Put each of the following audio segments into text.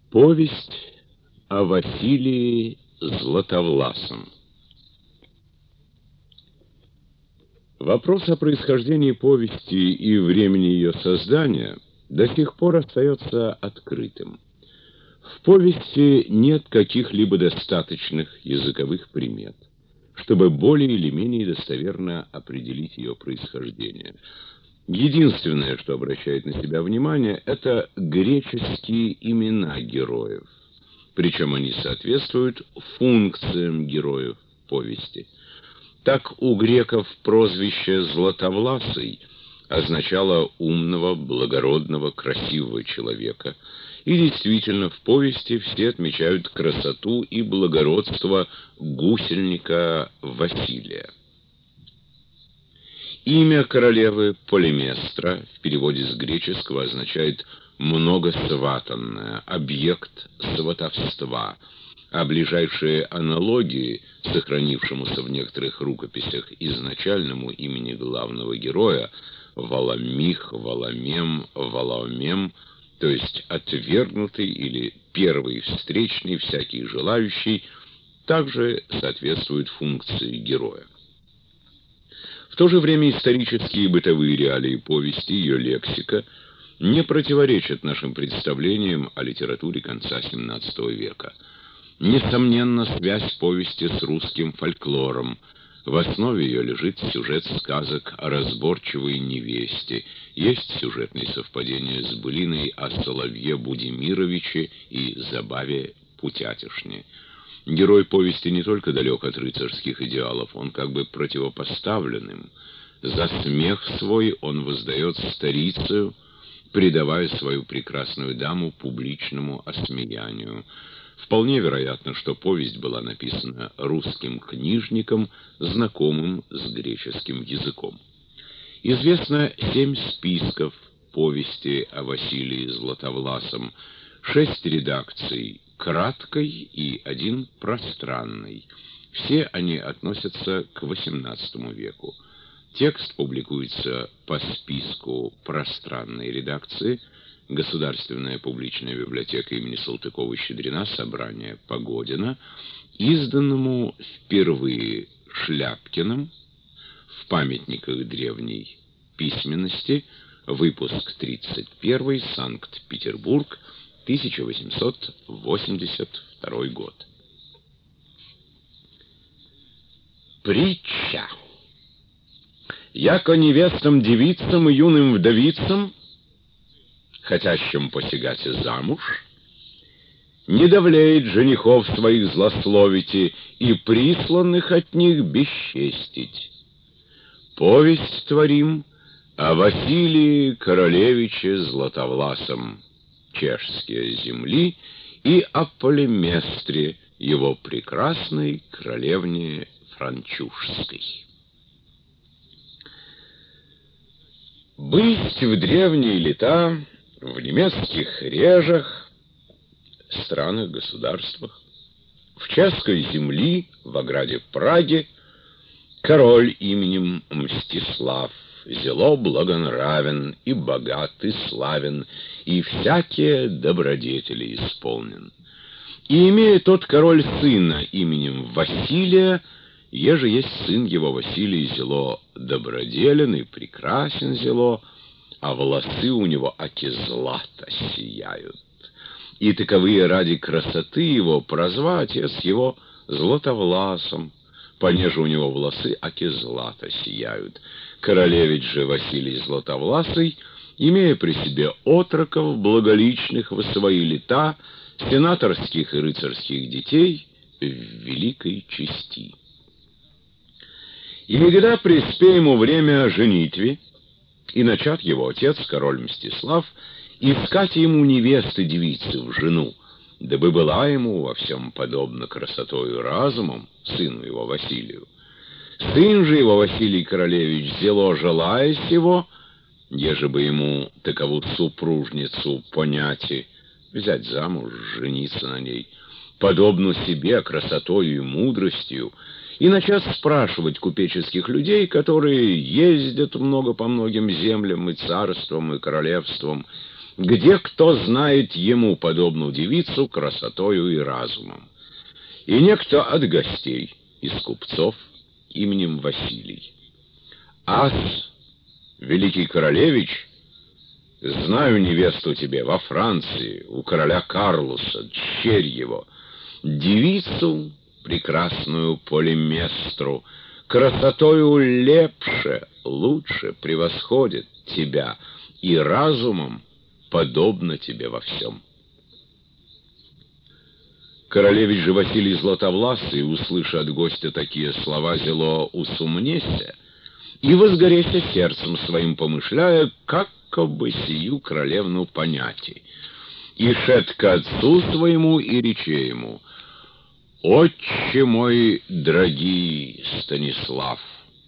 Повесть о Василии Златовласом. Вопрос о происхождении повести и времени ее создания до сих пор остается открытым. В повести нет каких-либо достаточных языковых примет, чтобы более или менее достоверно определить ее происхождение. Единственное, что обращает на себя внимание, это греческие имена героев, причем они соответствуют функциям героев повести. Так у греков прозвище «Златовласый» означало умного, благородного, красивого человека. И действительно, в повести все отмечают красоту и благородство гусельника Василия. Имя королевы Полиместра в переводе с греческого означает «многосватанная», объект сватовства, а ближайшие аналогии, сохранившемуся в некоторых рукописях изначальному имени главного героя, Валамих, Валамем, Валаомем, то есть отвергнутый или первый встречный, всякий желающий, также соответствуют функции героя. В то же время исторические и бытовые реалии повести, ее лексика, не противоречат нашим представлениям о литературе конца XVII века. Несомненно, связь повести с русским фольклором. В основе ее лежит сюжет сказок о разборчивой невесте. Есть сюжетные совпадения с былиной о Соловье Будимировиче и забаве Путятишне. Герой повести не только далек от рыцарских идеалов, он как бы противопоставлен им. За смех свой он воздает старицею, предавая свою прекрасную даму публичному осмеянию. Вполне вероятно, что повесть была написана русским книжником, знакомым с греческим языком. Известно 7 списков повести о Василии Златовласом, 6 редакций краткой и 1 пространной. Все они относятся к XVIII веку. Текст публикуется по списку пространной редакции. Государственная публичная библиотека имени Салтыкова-Щедрина, собрание Погодина, изданному впервые Шляпкиным в памятниках древней письменности, выпуск 31, Санкт-Петербург, 1882 год. Притча. Яко невестам девицам и юным вдовицам, хотящим посягать замуж, не давляет женихов своих злословите и присланных от них бесчестить. Повесть творим о Василии Королевиче Златовласом, чешские земли, и о Полиместре, его прекрасной королевне Франчужской. Бысть в древние лета в немецких режах, странах, государствах, в чешской земли, в ограде Праги, король именем Мстислав, зело благонравен и богат и славен, и всякие добродетели исполнен. И имея тот король сына именем Василия, еже есть сын его Василий зело доброделен и прекрасен зело, а волосы у него аки злато сияют. И таковые ради красоты его прозвал отец его Златовласом, понеже у него волосы аки злато сияют. Королевич же Василий Златовласый, имея при себе отроков благоличных во свои лета, сенаторских и рыцарских детей, в великой чести. И когда приспе ему время женитви, и начат его отец, король Мстислав, искать ему невесты девицы в жену, дабы была ему во всем подобна красотою и разумом, сыну его Василию. Сын же его Василий Королевич зело желая сего, еже бы ему такову супружницу понять, взять замуж, жениться на ней, подобно себе красотою и мудростью, и начать спрашивать купеческих людей, которые ездят много по многим землям и царствам, и королевствам, где кто знает ему подобную девицу красотою и разумом. И некто от гостей из купцов именем Василий. Ас, великий королевич, знаю невесту тебе во Франции, у короля Карлуса, дщерь его, девицу прекрасную Полиместру, красотою лепше, лучше превосходит тебя и разумом подобно тебе во всем. Королевич же Василий Златовласый, услыша от гостя такие слова, зело усумнеся, и возгореся сердцем своим помышляя, как бы сию королевну понятий. И шед к отцу своему и рече ему: «Отче мой дорогий Станислав,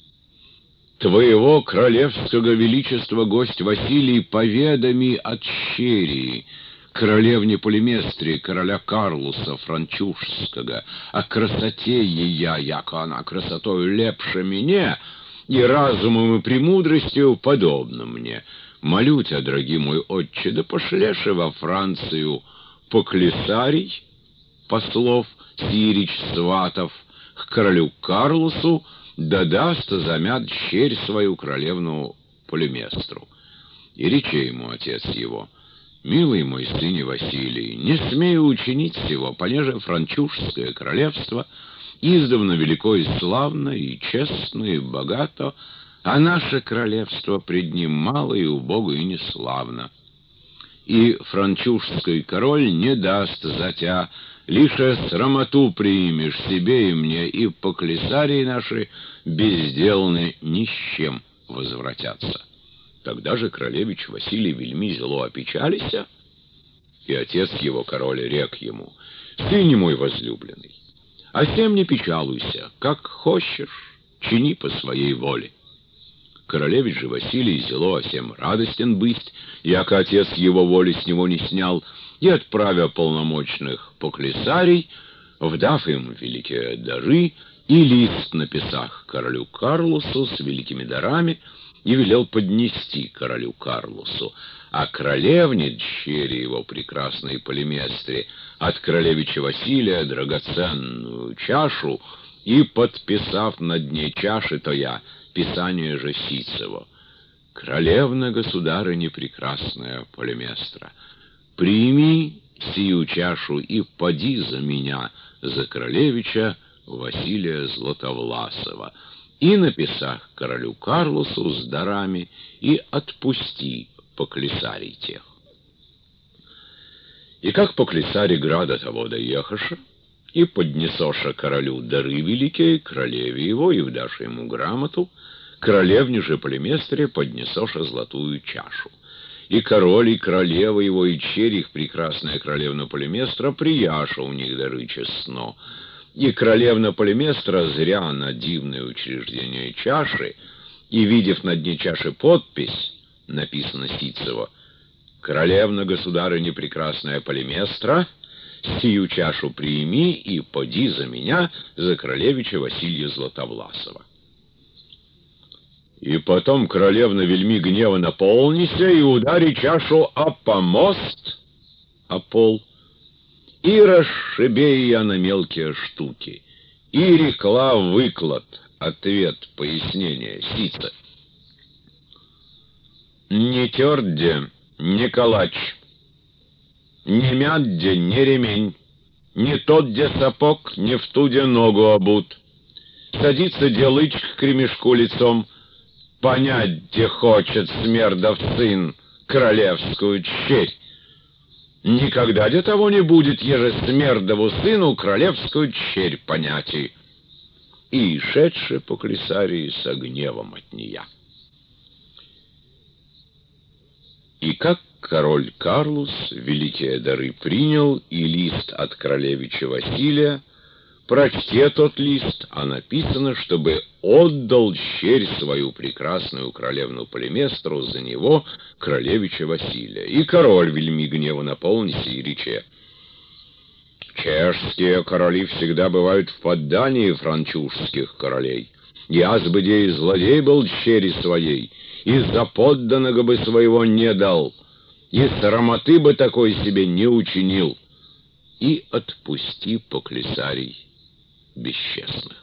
твоего королевского величества гость Василий поведами от щерии, королевне Полиместре, короля Карлуса Франчужского, о красоте ея, яко она красотою лепше мне, и разумом и премудростью подобно мне. Молю тебя, дорогий мой отче, да пошлеши во Францию поклесарий, послов, сирич, сватов, к королю Карлусу, да даст замят щерь свою королевну Полиместру». И рече ему отец его: «Милый мой сыне Василий, не смею учинить сего, понеже франчужское королевство издавна велико и славно, и честно, и богато, а наше королевство пред ним мало и убого и неславно. И франчужский король не даст за тебя, лишь срамоту примешь себе и мне, и поклесарии наши безделны ни с чем возвратятся». Тогда же королевич Василий вельми зело опечалися, и отец его, король, рек ему: «Сыне мой возлюбленный, о сем не печалуйся, как хочешь, чини по своей воле». Королевич же Василий зело о сем радостен быть, яко отец его воли с него не снял, и, отправя полномочных поклесарий, вдав им великие дары, и лист написах королю Карлусу с великими дарами, и велел поднести королю Карлусу, а королевне, дщери его прекрасной Полиместре, от королевича Василия драгоценную чашу, и, подписав на дне чаши, то я писание же сицево: «Королевна, государыня прекрасная Полиместра, прими сию чашу и поди за меня, за королевича Василия Златовласова, и написах королю Карлусу с дарами, и отпусти поклесарий тех». И как поклесарий града того доехаша, и поднесоша королю дары великие, королеве его, и вдаша ему грамоту, королевне же Полиместре поднесоша золотую чашу. И король, и королева его, и черь их прекрасная королевна Полиместра прияша у них дары честно. И королевна Полиместра, зря на дивное учреждение чаши, и, видев на дне чаши подпись, написано сицево: «Королевна, государыня прекрасная Полиместра, сию чашу прими и поди за меня, за королевича Василия Златовласова». И потом королевна вельми гнева наполнися, и удари чашу о помост, о пол, и расшибе ее на мелкие штуки, и рекла выклад, ответ, пояснение, сица: «Не твердде, не калач, не мядде, не ремень, не тот, где сапог, не в ту, где ногу обут. Садится делыч к ремешку лицом, понять, где хочет смердов сын королевскую черь. Никогда де того не будет, еже смердову сыну королевскую черь понятий». И шедши по клесарии со гневом от нея. И как король Карлус великие дары принял, и лист от королевича Василия, прочте тот лист, а написано, чтобы отдал щерь свою прекрасную королевну Полиместру за него, королевича Василия. И король вельми гнева наполнился и рече: «Чешские короли всегда бывают в поддании франчужских королей. Я с бы и злодей был щери своей, и за подданного бы своего не дал. и срамоты бы такой себе не учинил, и отпусти поклесарий бесчестных.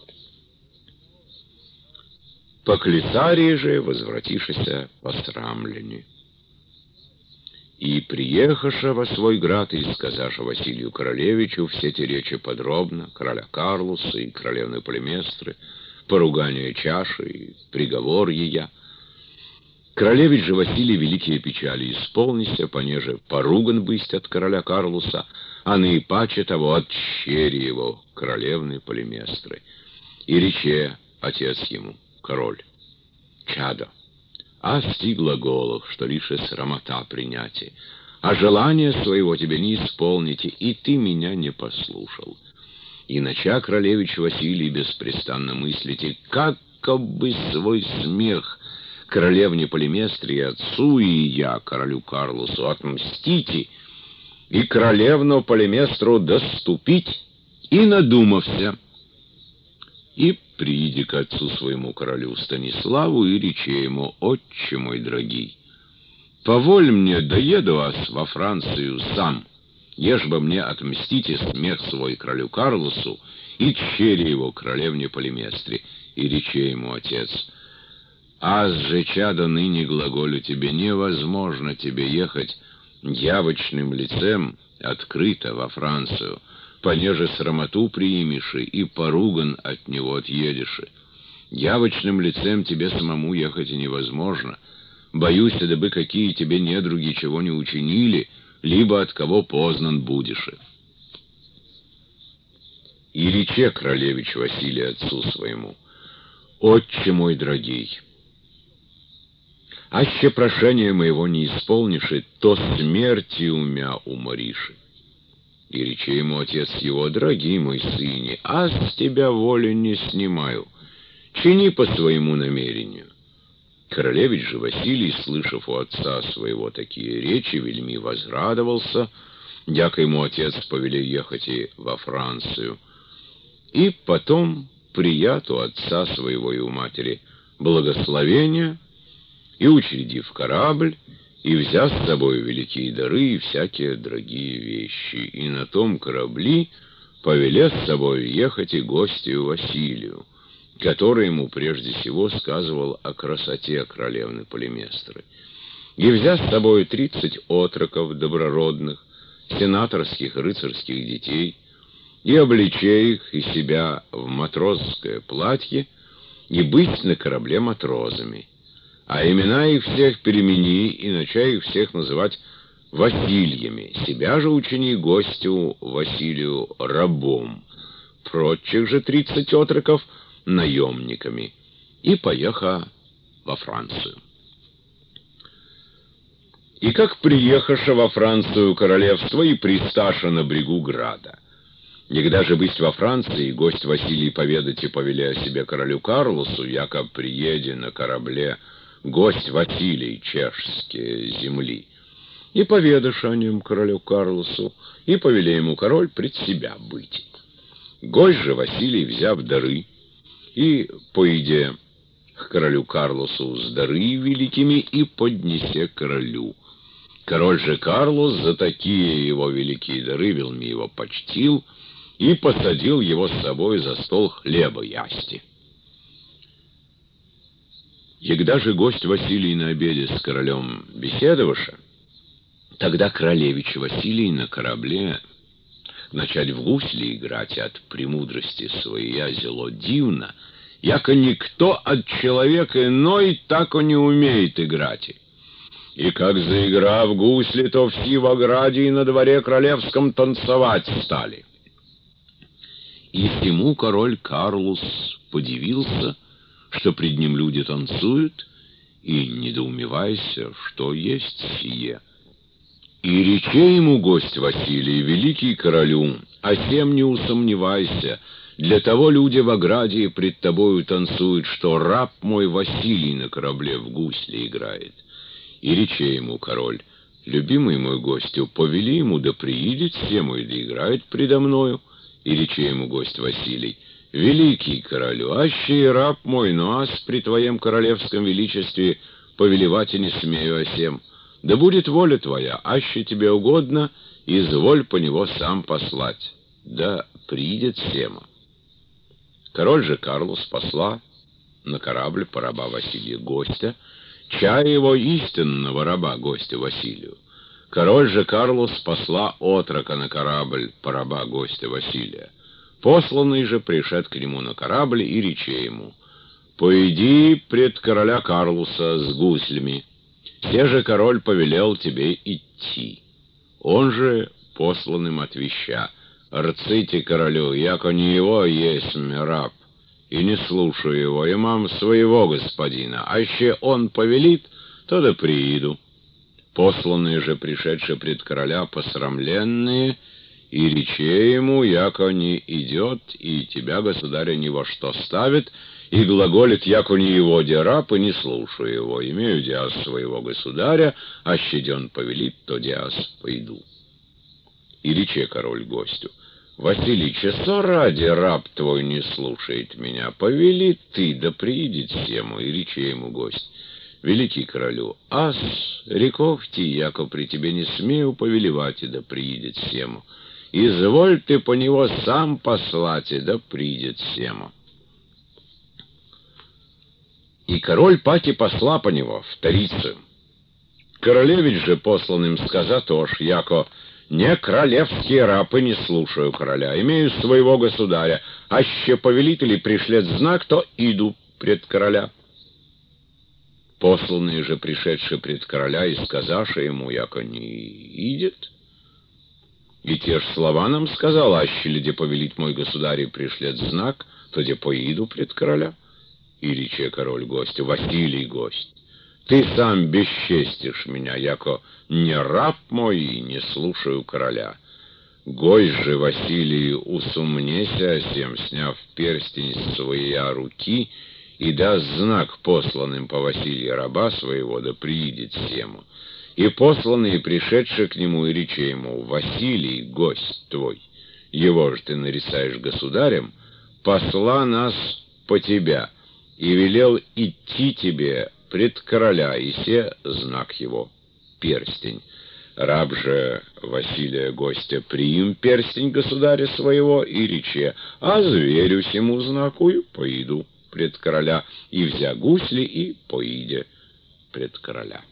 Поклесарии же возвратишися посрамлены. И приехаша во свой град, и сказаша Василию Королевичу все те речи подробно, короля Карлуса и королевны Полиместры, поругание чаши и приговор ея. Королевич же Василий великие печали исполнися, понеже поруган бысть от короля Карлуса, а наипаче того от чери его, королевны Полиместры. И рече отец ему, король: «Чадо, а сти глаголов, что лишь и срамота принятие, а желание своего тебе не исполните, и ты меня не послушал. И нача королевич Василий беспрестанно мыслите, как бы свой смех королевне Полиместре и отцу, и я, королю Карлусу, отмстите, и королевну Полиместру доступить, и надумався. И приди к отцу своему королю Станиславу и рече ему: отче мой дорогий, поволь мне, доеду вас во Францию сам, ешь бы мне отмстите смех свой королю Карлусу и чере его королевне Полиместре. И рече ему отец: аз же, чадо, ныне глаголю тебе, невозможно тебе ехать явочным лицем открыто во Францию, понеже срамоту приимешь и поруган от него отъедешь. Явочным лицем тебе самому ехать невозможно. Боюсь, дабы какие тебе недруги чего не учинили, либо от кого познан будешь. И рече королевич Василий отцу своему: отче мой дорогий, аще прошение моего не исполнишь, то смерти умя уморишь. И рече ему отец его: дорогий мой сыне, а с тебя волю не снимаю, чини по своему намерению. Королевич же Василий, слышав у отца своего такие речи, вельми возрадовался, яко ему отец повелел ехать и во Францию. И потом прият у отца своего и у матери благословения, и учредив корабль, и взяв с собой великие дары и всякие дорогие вещи, и на том корабли повелел с собой ехать и гостю Василию, который ему прежде всего сказывал о красоте королевны Полиместры. И взяв с собой 30 отроков доброродных, сенаторских рыцарских детей, и обличе их и себя в матросское платье, и быть на корабле матрозами. А имена их всех перемени, и начай их всех называть Васильями, себя же учини гостю Василию рабом, прочих же 30 отроков наемниками, и поеха во Францию. И как приехаша во Францию королевство, и присташа на брегу града. Никогда же быть во Франции, гость Василий поведать и повели о себе королю Карлусу, яко приеде на корабле гость Василий чешские земли. И поведашь о нем королю Карлусу, и повели ему король пред себя быть. Гость же Василий, взяв дары, и пойде к королю Карлусу с дары великими, и поднесе королю. Король же Карлус за такие его великие дары велми его почтил, и посадил его с собой за стол хлеба ясти. Егда же гость Василий на обеде с королем беседоваша, тогда королевич Василий на корабле начать в гусли играть от премудрости своей зело дивно, яко никто от человека иной тако не умеет играть. И как заиграв гусли, то все в ограде и на дворе королевском танцевать стали. И всему король Карлус подивился, что пред ним люди танцуют, и недоумевайся, что есть сие. И рече ему гость Василий, великий королю: о сем не усомневайся, для того люди в ограде пред тобою танцуют, что раб мой Василий на корабле в гусли играет. И рече ему король: любимый мой гостю, повели ему да приидет все мой да играет предо мною. И рече ему гость Василий: великий королю, аще и раб мой, но аз при твоем королевском величестве повелевать и не смею о сем. Да будет воля твоя, аще тебе угодно, изволь по него сам послать. Да приидет сема. Король же Карлус посла на корабль по раба Василия гостя, чая его истинного раба гостя Василию. Король же Карлус посла отрока на корабль по раба гостя Василия. Посланный же пришед к нему на корабль и рече ему: «Пойди пред короля Карлуса с гуслями, те же король повелел тебе идти». Он же посланным отвеща: «Рците королю, яко не его есть раб, и не слушаю его, и мам своего господина, аще он повелит, то да прииду». Посланные же, пришедшие пред короля, посрамленные, и рече ему, яко не идет, и тебя, государя, ни во что ставит, и глаголит, яко не его де раб, и не слушаю его, имею диас своего государя, а щаден повелит, то диас пойду. И рече король гостю: «Василий, часо ради раб твой не слушает меня, повели ты, да приидет сему». И рече ему гость: «Великий королю, ас рековти, яко при тебе не смею повелевать, и да приидет сему. Изволь ты по него сам послать, и да приидет сему». И король паки посла по него в Тарицу. Королевич же посланным сказа тоже, яко не королевские рабы не слушаю короля, имею своего государя, аще повелители пришлет знак, то иду пред короля. Посланные же, пришедшие пред короля, и сказавши ему, яко не идет, и те же слова нам сказал: аще ли де повелит мой государь и пришлет знак, то де поиду пред короля. И рече король гостю: «Василий гость, ты сам бесчестишь меня, яко не раб мой и не слушаю короля. Гость же Василий, усумнеся о сем, сняв перстень с своей руки, и даст знак посланным по Василия раба своего, да приидет сему. И посланные, пришедшие к нему, и рече ему: Василий, гость твой, его же ты нарицаешь государем, посла нас по тебя, и велел идти тебе пред короля, и се знак его — перстень. Раб же Василия гостя приим перстень государя своего, и рече: а зверю сему знаку и поиду пред короля, и взя гусли, и поиде пред короля».